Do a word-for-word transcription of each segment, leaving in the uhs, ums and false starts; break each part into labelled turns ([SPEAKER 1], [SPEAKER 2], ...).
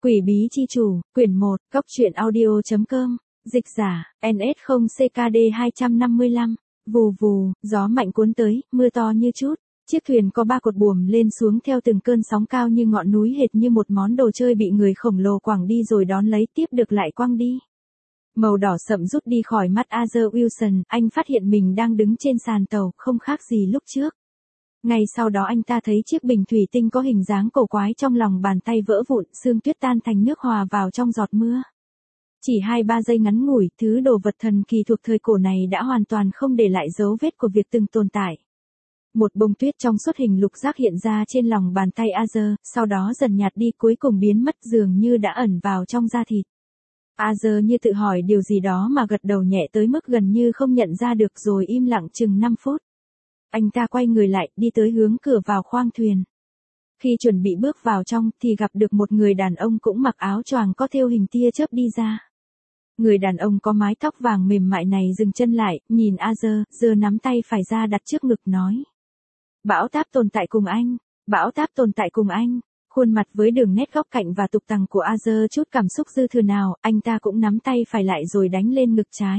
[SPEAKER 1] Quỷ bí chi chủ, quyển một, góc truyện audio.com, dịch giả, en ét không C K D hai năm lăm, vù vù, gió mạnh cuốn tới, mưa to như chút. Chiếc thuyền có ba cột buồm lên xuống theo từng cơn sóng cao như ngọn núi, hệt như một món đồ chơi bị người khổng lồ quẳng đi rồi đón lấy tiếp được lại quăng đi. Màu đỏ sậm rút đi khỏi mắt Arthur Wilson, anh phát hiện mình đang đứng trên sàn tàu, không khác gì lúc trước. Ngay sau đó anh ta thấy chiếc bình thủy tinh có hình dáng cổ quái trong lòng bàn tay vỡ vụn, sương tuyết tan thành nước hòa vào trong giọt mưa. Chỉ hai ba giây ngắn ngủi, thứ đồ vật thần kỳ thuộc thời cổ này đã hoàn toàn không để lại dấu vết của việc từng tồn tại. Một bông tuyết trong suốt hình lục giác hiện ra trên lòng bàn tay Arthur, sau đó dần nhạt đi cuối cùng biến mất dường như đã ẩn vào trong da thịt. Arthur như tự hỏi điều gì đó mà gật đầu nhẹ tới mức gần như không nhận ra được rồi im lặng chừng năm phút. Anh ta quay người lại, đi tới hướng cửa vào khoang thuyền. Khi chuẩn bị bước vào trong, thì gặp được một người đàn ông cũng mặc áo choàng có thêu hình tia chớp đi ra. Người đàn ông có mái tóc vàng mềm mại này dừng chân lại, nhìn Arthur, giơ nắm tay phải ra đặt trước ngực nói. Bão táp tồn tại cùng anh, bão táp tồn tại cùng anh. Khuôn mặt với đường nét góc cạnh và tục tằng của Arthur chút cảm xúc dư thừa nào, anh ta cũng nắm tay phải lại rồi đánh lên ngực trái.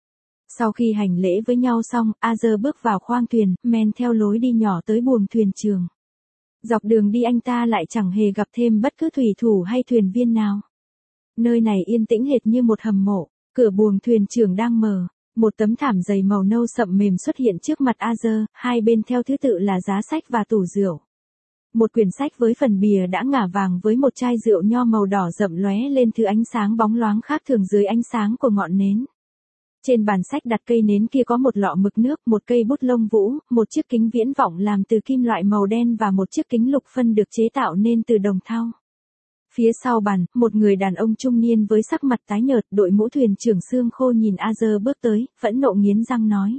[SPEAKER 1] Sau khi hành lễ với nhau xong, Arthur bước vào khoang thuyền, men theo lối đi nhỏ tới buồng thuyền trường. Dọc đường đi anh ta lại chẳng hề gặp thêm bất cứ thủy thủ hay thuyền viên nào. Nơi này yên tĩnh hệt như một hầm mộ, cửa buồng thuyền trưởng đang mở. Một tấm thảm dày màu nâu sậm mềm xuất hiện trước mặt Arthur, hai bên theo thứ tự là giá sách và tủ rượu. Một quyển sách với phần bìa đã ngả vàng với một chai rượu nho màu đỏ rậm lóe lên thứ ánh sáng bóng loáng khác thường dưới ánh sáng của ngọn nến. Trên bàn sách đặt cây nến kia có một lọ mực nước, một cây bút lông vũ, một chiếc kính viễn vọng làm từ kim loại màu đen và một chiếc kính lục phân được chế tạo nên từ đồng thau. Phía sau bàn, một người đàn ông trung niên với sắc mặt tái nhợt, đội mũ thuyền trưởng xương khô nhìn Arthur bước tới, phẫn nộ nghiến răng nói.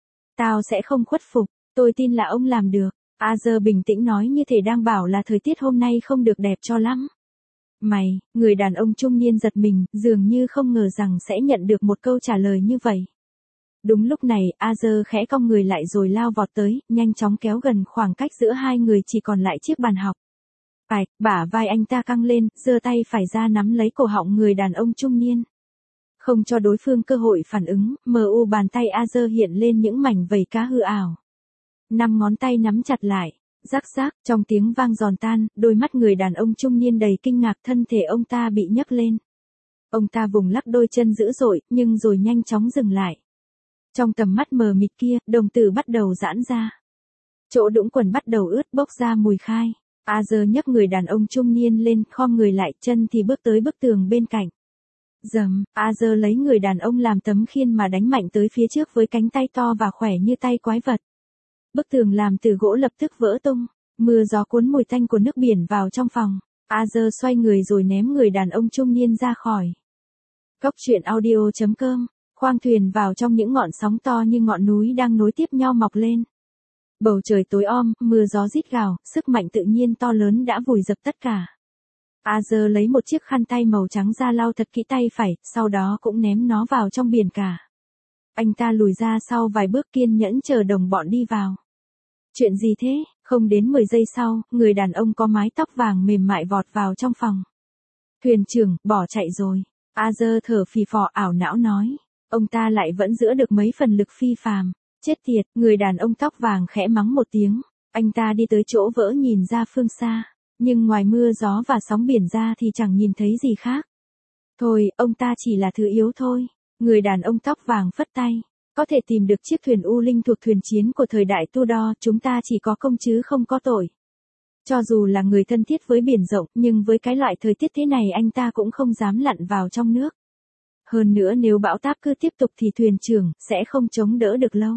[SPEAKER 1] Tao sẽ không khuất phục, tôi tin là ông làm được. Arthur bình tĩnh nói như thể đang bảo là thời tiết hôm nay không được đẹp cho lắm. Mày, người đàn ông trung niên giật mình, dường như không ngờ rằng sẽ nhận được một câu trả lời như vậy. Đúng lúc này, Arthur khẽ cong người lại rồi lao vọt tới, nhanh chóng kéo gần khoảng cách giữa hai người chỉ còn lại chiếc bàn học. Bạch, bả vai anh ta căng lên, giơ tay phải ra nắm lấy cổ họng người đàn ông trung niên. Không cho đối phương cơ hội phản ứng, mờ u bàn tay Arthur hiện lên những mảnh vảy cá hư ảo. Năm ngón tay nắm chặt lại, rắc rác, trong tiếng vang giòn tan, đôi mắt người đàn ông trung niên đầy kinh ngạc, thân thể ông ta bị nhấc lên. Ông ta vùng lắc đôi chân dữ dội, nhưng rồi nhanh chóng dừng lại. Trong tầm mắt mờ mịt kia, đồng tử bắt đầu giãn ra. Chỗ đũng quần bắt đầu ướt bốc ra mùi khai. Arthur nhấc người đàn ông trung niên lên, khom người lại, chân thì bước tới bức tường bên cạnh. Dầm, Arthur lấy người đàn ông làm tấm khiên mà đánh mạnh tới phía trước với cánh tay to và khỏe như tay quái vật. Bức tường làm từ gỗ lập tức vỡ tung, mưa gió cuốn mùi tanh của nước biển vào trong phòng. Arthur xoay người rồi ném người đàn ông trung niên ra khỏi. Góc truyện audio.com, khoang thuyền vào trong những ngọn sóng to như ngọn núi đang nối tiếp nhau mọc lên. Bầu trời tối om, mưa gió rít gào, sức mạnh tự nhiên to lớn đã vùi dập tất cả. Arthur lấy một chiếc khăn tay màu trắng ra lau thật kỹ tay phải, sau đó cũng ném nó vào trong biển cả. Anh ta lùi ra sau vài bước kiên nhẫn chờ đồng bọn đi vào. Chuyện gì thế? Không đến mười giây sau, người đàn ông có mái tóc vàng mềm mại vọt vào trong phòng. Thuyền trưởng, bỏ chạy rồi. Arthur thở phì phò ảo não nói. Ông ta lại vẫn giữ được mấy phần lực phi phàm. Chết tiệt, người đàn ông tóc vàng khẽ mắng một tiếng. Anh ta đi tới chỗ vỡ nhìn ra phương xa. Nhưng ngoài mưa gió và sóng biển ra thì chẳng nhìn thấy gì khác. Thôi, ông ta chỉ là thứ yếu thôi. Người đàn ông tóc vàng phất tay. Có thể tìm được chiếc thuyền U Linh thuộc thuyền chiến của thời đại Tudor, chúng ta chỉ có công chứ không có tội. Cho dù là người thân thiết với biển rộng, nhưng với cái loại thời tiết thế này anh ta cũng không dám lặn vào trong nước. Hơn nữa nếu bão táp cứ tiếp tục thì thuyền trưởng sẽ không chống đỡ được lâu.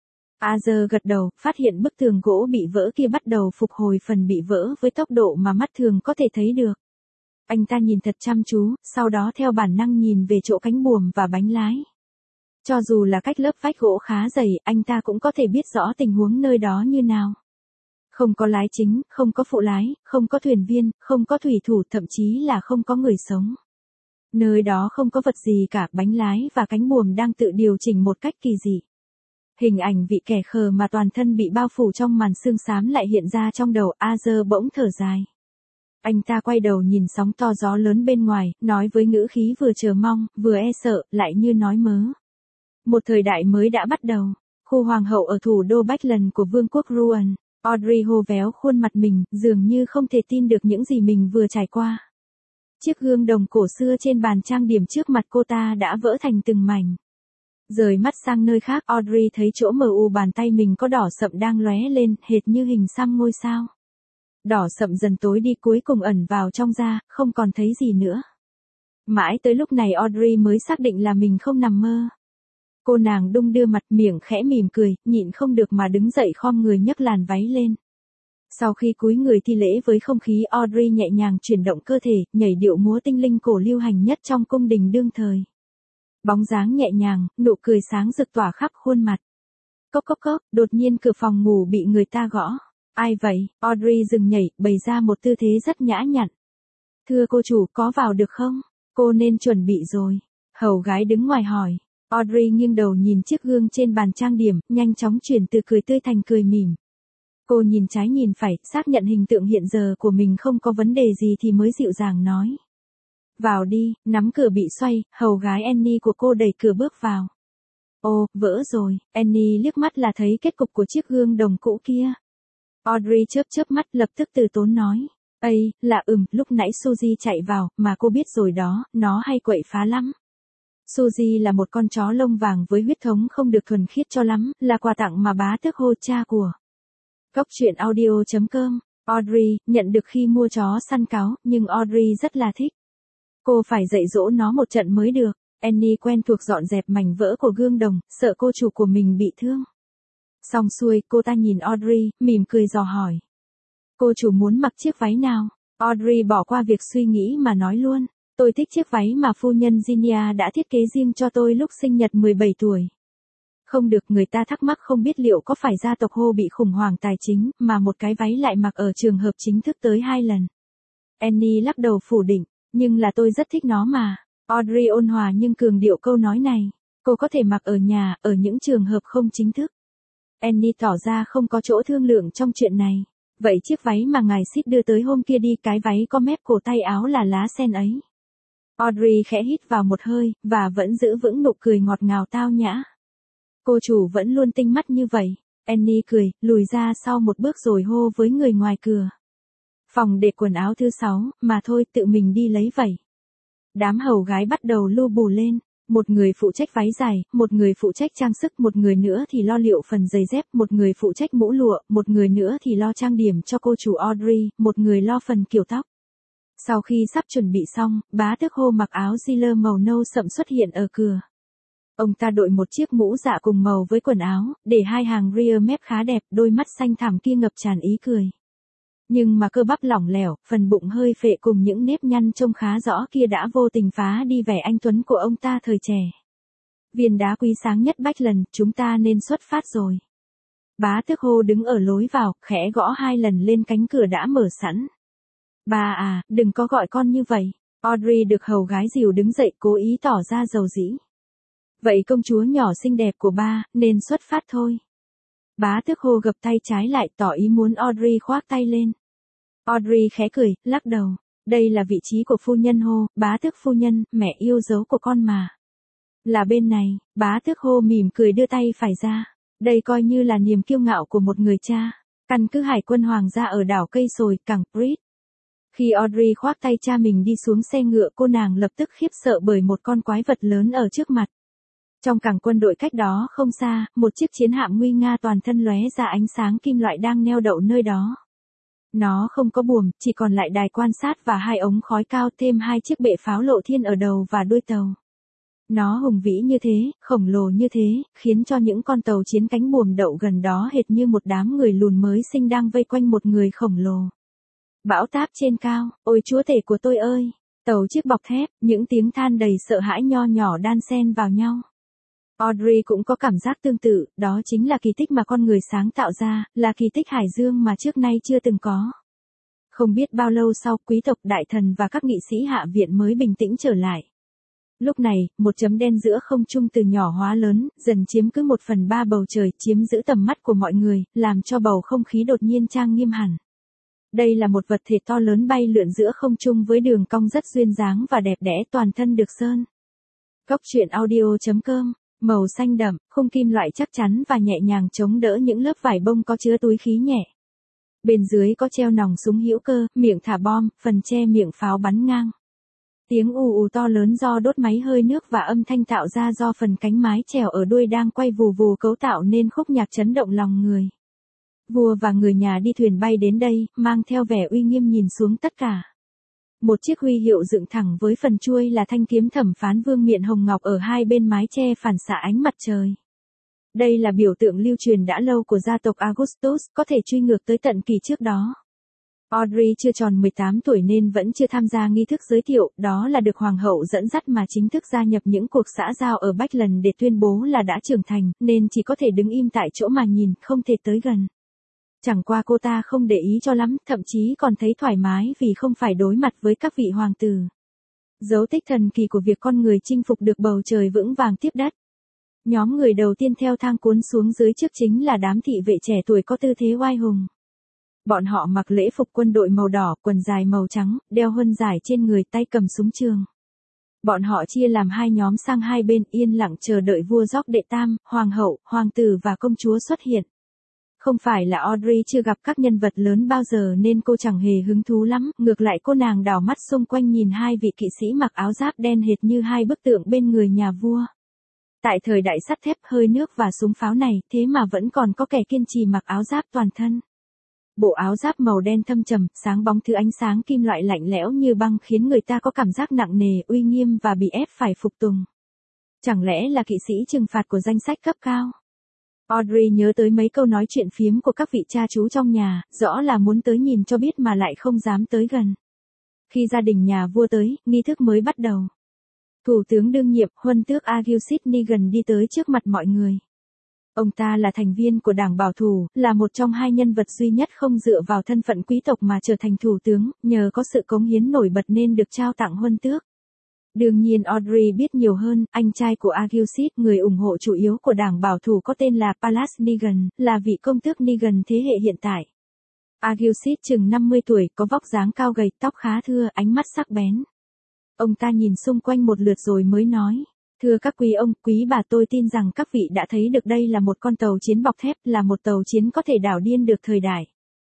[SPEAKER 1] Arthur gật đầu, phát hiện bức tường gỗ bị vỡ kia bắt đầu phục hồi phần bị vỡ với tốc độ mà mắt thường có thể thấy được. Anh ta nhìn thật chăm chú, sau đó theo bản năng nhìn về chỗ cánh buồm và bánh lái. Cho dù là cách lớp vách gỗ khá dày, anh ta cũng có thể biết rõ tình huống nơi đó như nào. Không có lái chính, không có phụ lái, không có thuyền viên, không có thủy thủ, thậm chí là không có người sống. Nơi đó không có vật gì cả, bánh lái và cánh buồm đang tự điều chỉnh một cách kỳ dị. Hình ảnh vị kẻ khờ mà toàn thân bị bao phủ trong màn sương xám lại hiện ra trong đầu. Arthur bỗng thở dài. Anh ta quay đầu nhìn sóng to gió lớn bên ngoài, nói với ngữ khí vừa chờ mong, vừa e sợ, lại như nói mớ. Một thời đại mới đã bắt đầu. Khu hoàng hậu ở thủ đô Backlund của vương quốc Ruan. Audrey hô véo khuôn mặt mình, dường như không thể tin được những gì mình vừa trải qua. Chiếc gương đồng cổ xưa trên bàn trang điểm trước mặt cô ta đã vỡ thành từng mảnh. Rời mắt sang nơi khác, Audrey thấy chỗ mờ u bàn tay mình có đỏ sậm đang lóe lên, hệt như hình xăm ngôi sao. Đỏ sậm dần tối đi cuối cùng ẩn vào trong da, không còn thấy gì nữa. Mãi tới lúc này Audrey mới xác định là mình không nằm mơ. Cô nàng đung đưa mặt, miệng khẽ mỉm cười, nhịn không được mà đứng dậy khom người nhấc làn váy lên. Sau khi cúi người thi lễ với không khí, Audrey nhẹ nhàng chuyển động cơ thể, nhảy điệu múa tinh linh cổ lưu hành nhất trong cung đình đương thời. Bóng dáng nhẹ nhàng, nụ cười sáng rực tỏa khắp khuôn mặt. Cốc cốc cốc, đột nhiên cửa phòng ngủ bị người ta gõ. Ai vậy? Audrey dừng nhảy, bày ra một tư thế rất nhã nhặn. Thưa cô chủ, có vào được không? Cô nên chuẩn bị rồi. Hầu gái đứng ngoài hỏi. Audrey nghiêng đầu nhìn chiếc gương trên bàn trang điểm, nhanh chóng chuyển từ cười tươi thành cười mỉm. Cô nhìn trái nhìn phải, xác nhận hình tượng hiện giờ của mình không có vấn đề gì thì mới dịu dàng nói. Vào đi, nắm cửa bị xoay, hầu gái Annie của cô đẩy cửa bước vào. Ô, vỡ rồi, Annie liếc mắt là thấy kết cục của chiếc gương đồng cũ kia. Audrey chớp chớp mắt lập tức từ tốn nói. Ây, là ừm, lúc nãy Suzy chạy vào, mà cô biết rồi đó, nó hay quậy phá lắm. Suzy là một con chó lông vàng với huyết thống không được thuần khiết cho lắm, là quà tặng mà bá tước hô cha của. Cốc truyện audio chấm com. Audrey, nhận được khi mua chó săn cáo, nhưng Audrey rất là thích. Cô phải dạy dỗ nó một trận mới được. Annie quen thuộc dọn dẹp mảnh vỡ của gương đồng, sợ cô chủ của mình bị thương. Xong xuôi, cô ta nhìn Audrey, mỉm cười dò hỏi. Cô chủ muốn mặc chiếc váy nào? Audrey bỏ qua việc suy nghĩ mà nói luôn. Tôi thích chiếc váy mà phu nhân Ginia đã thiết kế riêng cho tôi lúc sinh nhật mười bảy tuổi. Không được, người ta thắc mắc không biết liệu có phải gia tộc Hô bị khủng hoảng tài chính, mà một cái váy lại mặc ở trường hợp chính thức tới hai lần. Annie lắc đầu phủ định, nhưng là tôi rất thích nó mà. Audrey ôn hòa nhưng cường điệu câu nói này. Cô có thể mặc ở nhà, ở những trường hợp không chính thức. Annie tỏ ra không có chỗ thương lượng trong chuyện này. Vậy chiếc váy mà ngài Sid đưa tới hôm kia đi, cái váy có mép cổ tay áo là lá sen ấy. Audrey khẽ hít vào một hơi, và vẫn giữ vững nụ cười ngọt ngào tao nhã. Cô chủ vẫn luôn tinh mắt như vậy. Annie cười, lùi ra sau một bước rồi hô với người ngoài cửa. Phòng để quần áo thứ sáu, mà thôi, tự mình đi lấy vậy. Đám hầu gái bắt đầu lu bù lên. Một người phụ trách váy dài, một người phụ trách trang sức, một người nữa thì lo liệu phần giày dép, một người phụ trách mũ lụa, một người nữa thì lo trang điểm cho cô chủ Audrey, một người lo phần kiểu tóc. Sau khi sắp chuẩn bị xong, bá tước Hô mặc áo Gila màu nâu sậm xuất hiện ở cửa. Ông ta đội một chiếc mũ dạ cùng màu với quần áo, để hai hàng rear mép khá đẹp, đôi mắt xanh thẳm kia ngập tràn ý cười. Nhưng mà cơ bắp lỏng lẻo, phần bụng hơi phệ cùng những nếp nhăn trông khá rõ kia đã vô tình phá đi vẻ anh tuấn của ông ta thời trẻ. Viên đá quý sáng nhất Backlund, chúng ta nên xuất phát rồi. Bá tước Hô đứng ở lối vào, khẽ gõ hai lần lên cánh cửa đã mở sẵn. Bà à, đừng có gọi con như vậy. Audrey được hầu gái dìu đứng dậy, cố ý tỏ ra dầu dĩ. Vậy công chúa nhỏ xinh đẹp của ba, nên xuất phát thôi. Bá tước Hô gập tay trái lại, tỏ ý muốn Audrey khoác tay lên. Audrey khẽ cười, lắc đầu. Đây là vị trí của phu nhân Hô, bá tước phu nhân, mẹ yêu dấu của con mà. Là bên này, bá tước Hô mỉm cười đưa tay phải ra. Đây coi như là niềm kiêu ngạo của một người cha. Căn cứ hải quân hoàng gia ở đảo Cây Sồi, cảng Brit. Khi Audrey khoác tay cha mình đi xuống xe ngựa, cô nàng lập tức khiếp sợ bởi một con quái vật lớn ở trước mặt. Trong cảng quân đội cách đó không xa, một chiếc chiến hạm nguy nga toàn thân lóe ra ánh sáng kim loại đang neo đậu nơi đó. Nó không có buồm, chỉ còn lại đài quan sát và hai ống khói cao, thêm hai chiếc bệ pháo lộ thiên ở đầu và đuôi tàu. Nó hùng vĩ như thế, khổng lồ như thế, khiến cho những con tàu chiến cánh buồm đậu gần đó hệt như một đám người lùn mới sinh đang vây quanh một người khổng lồ. Bão táp trên cao, ôi chúa tể của tôi ơi! Tàu chiếc bọc thép, những tiếng than đầy sợ hãi nho nhỏ đan xen vào nhau. Audrey cũng có cảm giác tương tự, đó chính là kỳ tích mà con người sáng tạo ra, là kỳ tích hải dương mà trước nay chưa từng có. Không biết bao lâu sau, quý tộc, đại thần và các nghị sĩ hạ viện mới bình tĩnh trở lại. Lúc này, một chấm đen giữa không trung từ nhỏ hóa lớn, dần chiếm cứ một phần ba bầu trời, chiếm giữ tầm mắt của mọi người, làm cho bầu không khí đột nhiên trang nghiêm hẳn. Đây là một vật thể to lớn bay lượn giữa không trung với đường cong rất duyên dáng và đẹp đẽ, toàn thân được sơn. Cốc truyện audio chấm com, màu xanh đậm, khung kim loại chắc chắn và nhẹ nhàng chống đỡ những lớp vải bông có chứa túi khí nhẹ. Bên dưới có treo nòng súng hữu cơ, miệng thả bom, phần che miệng pháo bắn ngang. Tiếng ù ù to lớn do đốt máy hơi nước và âm thanh tạo ra do phần cánh mái chèo ở đuôi đang quay vù vù cấu tạo nên khúc nhạc chấn động lòng người. Vua và người nhà đi thuyền bay đến đây, mang theo vẻ uy nghiêm nhìn xuống tất cả. Một chiếc huy hiệu dựng thẳng với phần chuôi là thanh kiếm thẩm phán vương miện hồng ngọc ở hai bên mái che phản xạ ánh mặt trời. Đây là biểu tượng lưu truyền đã lâu của gia tộc Augustus, có thể truy ngược tới tận kỳ trước đó. Audrey chưa tròn mười tám tuổi nên vẫn chưa tham gia nghi thức giới thiệu, đó là được hoàng hậu dẫn dắt mà chính thức gia nhập những cuộc xã giao ở Bách Lần để tuyên bố là đã trưởng thành, nên chỉ có thể đứng im tại chỗ mà nhìn, không thể tới gần. Chẳng qua cô ta không để ý cho lắm, thậm chí còn thấy thoải mái vì không phải đối mặt với các vị hoàng tử. Dấu tích thần kỳ của việc con người chinh phục được bầu trời vững vàng tiếp đất. Nhóm người đầu tiên theo thang cuốn xuống dưới trước chính là đám thị vệ trẻ tuổi có tư thế oai hùng. Bọn họ mặc lễ phục quân đội màu đỏ, quần dài màu trắng, đeo huân giải trên người, tay cầm súng trường. Bọn họ chia làm hai nhóm sang hai bên, yên lặng chờ đợi vua George đệ tam, hoàng hậu, hoàng tử và công chúa xuất hiện. Không phải là Audrey chưa gặp các nhân vật lớn bao giờ nên cô chẳng hề hứng thú lắm, ngược lại cô nàng đảo mắt xung quanh nhìn hai vị kỵ sĩ mặc áo giáp đen hệt như hai bức tượng bên người nhà vua. Tại thời đại sắt thép, hơi nước và súng pháo này, thế mà vẫn còn có kẻ kiên trì mặc áo giáp toàn thân. Bộ áo giáp màu đen thâm trầm, sáng bóng thứ ánh sáng kim loại lạnh lẽo như băng khiến người ta có cảm giác nặng nề, uy nghiêm và bị ép phải phục tùng. Chẳng lẽ là kỵ sĩ trừng phạt của danh sách cấp cao? Audrey nhớ tới mấy câu nói chuyện phiếm của các vị cha chú trong nhà, rõ là muốn tới nhìn cho biết mà lại không dám tới gần. Khi gia đình nhà vua tới, nghi thức mới bắt đầu. Thủ tướng đương nhiệm, huân tước Augustus Nigan đi tới trước mặt mọi người. Ông ta là thành viên của đảng bảo thủ, là một trong hai nhân vật duy nhất không dựa vào thân phận quý tộc mà trở thành thủ tướng, nhờ có sự cống hiến nổi bật nên được trao tặng huân tước. Đương nhiên Audrey biết nhiều hơn, anh trai của Augustus, người ủng hộ chủ yếu của đảng bảo thủ có tên là Pallas Nigan, là vị công tước Nigan thế hệ hiện tại. Augustus chừng năm mươi tuổi, có vóc dáng cao gầy, tóc khá thưa, ánh mắt sắc bén. Ông ta nhìn xung quanh một lượt rồi mới nói, thưa các quý ông, quý bà, tôi tin rằng các vị đã thấy được đây là một con tàu chiến bọc thép, là một tàu chiến có thể đảo điên được thời đại.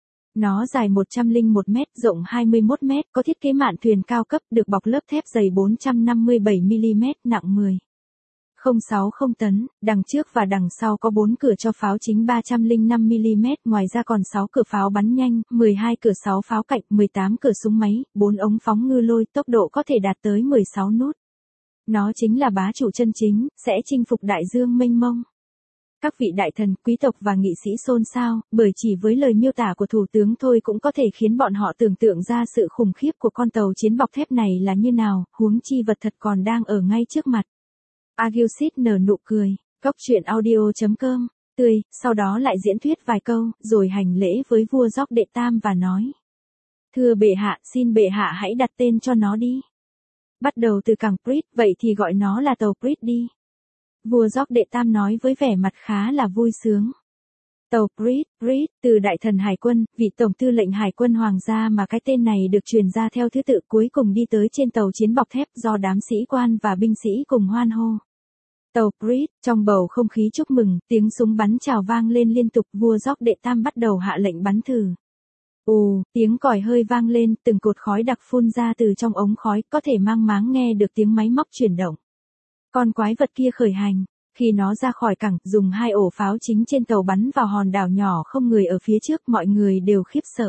[SPEAKER 1] Nó dài một trăm lẻ một mét, rộng hai mươi mốt mét, có thiết kế mạn thuyền cao cấp, được bọc lớp thép dày bốn trăm năm mươi bảy mi li mét, nặng mười phẩy không sáu không tấn, đằng trước và đằng sau có bốn cửa cho pháo chính ba trăm lẻ năm mi li mét, ngoài ra còn sáu cửa pháo bắn nhanh, mười hai cửa sáu pháo cạnh, mười tám cửa súng máy, bốn ống phóng ngư lôi, tốc độ có thể đạt tới mười sáu nút. Nó chính là bá chủ chân chính, sẽ chinh phục đại dương mênh mông. Các vị đại thần, quý tộc và nghị sĩ xôn xao, bởi chỉ với lời miêu tả của thủ tướng thôi cũng có thể khiến bọn họ tưởng tượng ra sự khủng khiếp của con tàu chiến bọc thép này là như nào, huống chi vật thật còn đang ở ngay trước mặt. Augustus nở nụ cười, cốc truyện audio chấm com, tươi, sau đó lại diễn thuyết vài câu, rồi hành lễ với vua George đệ tam và nói. Thưa bệ hạ, xin bệ hạ hãy đặt tên cho nó đi. Bắt đầu từ cảng Brit, vậy thì gọi nó là tàu Brit đi. Vua George đệ tam nói với vẻ mặt khá là vui sướng. Tàu Brit, Brit, từ đại thần hải quân, vị tổng tư lệnh hải quân hoàng gia mà cái tên này được truyền ra theo thứ tự, cuối cùng đi tới trên tàu chiến bọc thép do đám sĩ quan và binh sĩ cùng hoan hô. Tàu Brit, trong bầu không khí chúc mừng, tiếng súng bắn chào vang lên liên tục, vua George đệ tam bắt đầu hạ lệnh bắn thử. Ồ, tiếng còi hơi vang lên, từng cột khói đặc phun ra từ trong ống khói, có thể mang máng nghe được tiếng máy móc chuyển động. Con quái vật kia khởi hành, khi nó ra khỏi cảng, dùng hai ổ pháo chính trên tàu bắn vào hòn đảo nhỏ không người ở phía trước, mọi người đều khiếp sợ.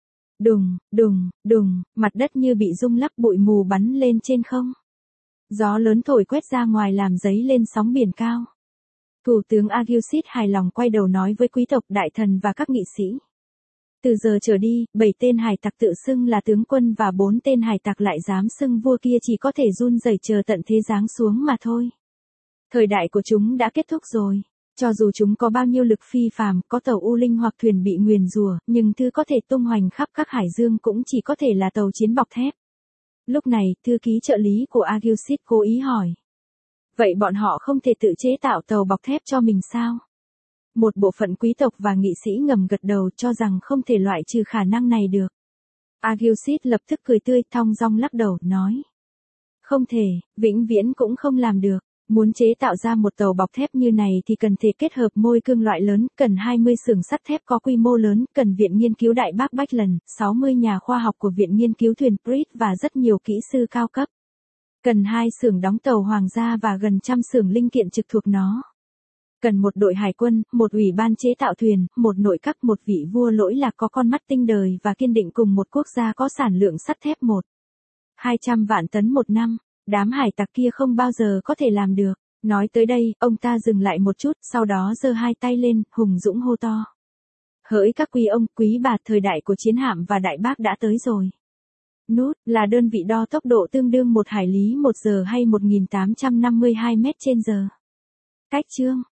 [SPEAKER 1] Đùng, đùng, đùng, mặt đất như bị rung lắc, bụi mù bắn lên trên không. Gió lớn thổi quét ra ngoài làm dấy lên sóng biển cao. Thủ tướng Augustus hài lòng quay đầu nói với quý tộc, đại thần và các nghị sĩ. Từ giờ trở đi, bảy tên hải tặc tự xưng là tướng quân và bốn tên hải tặc lại dám xưng vua kia chỉ có thể run rẩy chờ tận thế giáng xuống mà thôi. Thời đại của chúng đã kết thúc rồi. Cho dù chúng có bao nhiêu lực phi phàm, có tàu u linh hoặc thuyền bị nguyền rủa, nhưng thứ có thể tung hoành khắp các hải dương cũng chỉ có thể là tàu chiến bọc thép. Lúc này, thư ký trợ lý của Augustus cố ý hỏi. Vậy bọn họ không thể tự chế tạo tàu bọc thép cho mình sao? Một bộ phận quý tộc và nghị sĩ ngầm gật đầu cho rằng không thể loại trừ khả năng này được. Aguisit lập tức cười tươi, thong dong lắc đầu, nói. Không thể, vĩnh viễn cũng không làm được. Muốn chế tạo ra một tàu bọc thép như này thì cần thể kết hợp môi cương loại lớn, cần hai mươi xưởng sắt thép có quy mô lớn, cần viện nghiên cứu Đại Bác Bách Lần, sáu mươi nhà khoa học của viện nghiên cứu thuyền Brit và rất nhiều kỹ sư cao cấp. Cần hai xưởng đóng tàu hoàng gia và gần trăm xưởng linh kiện trực thuộc nó. Cần một đội hải quân, một ủy ban chế tạo thuyền, một nội các, một vị vua lỗi lạc có con mắt tinh đời và kiên định cùng một quốc gia có sản lượng sắt thép một. hai trăm vạn tấn một năm. Đám hải tặc kia không bao giờ có thể làm được. Nói tới đây, ông ta dừng lại một chút, sau đó giơ hai tay lên, hùng dũng hô to. Hỡi các quý ông, quý bà, thời đại của chiến hạm và đại bác đã tới rồi. Nút là đơn vị đo tốc độ tương đương một hải lý một giờ hay một nghìn tám trăm năm mươi hai mét trên giờ. Cách chương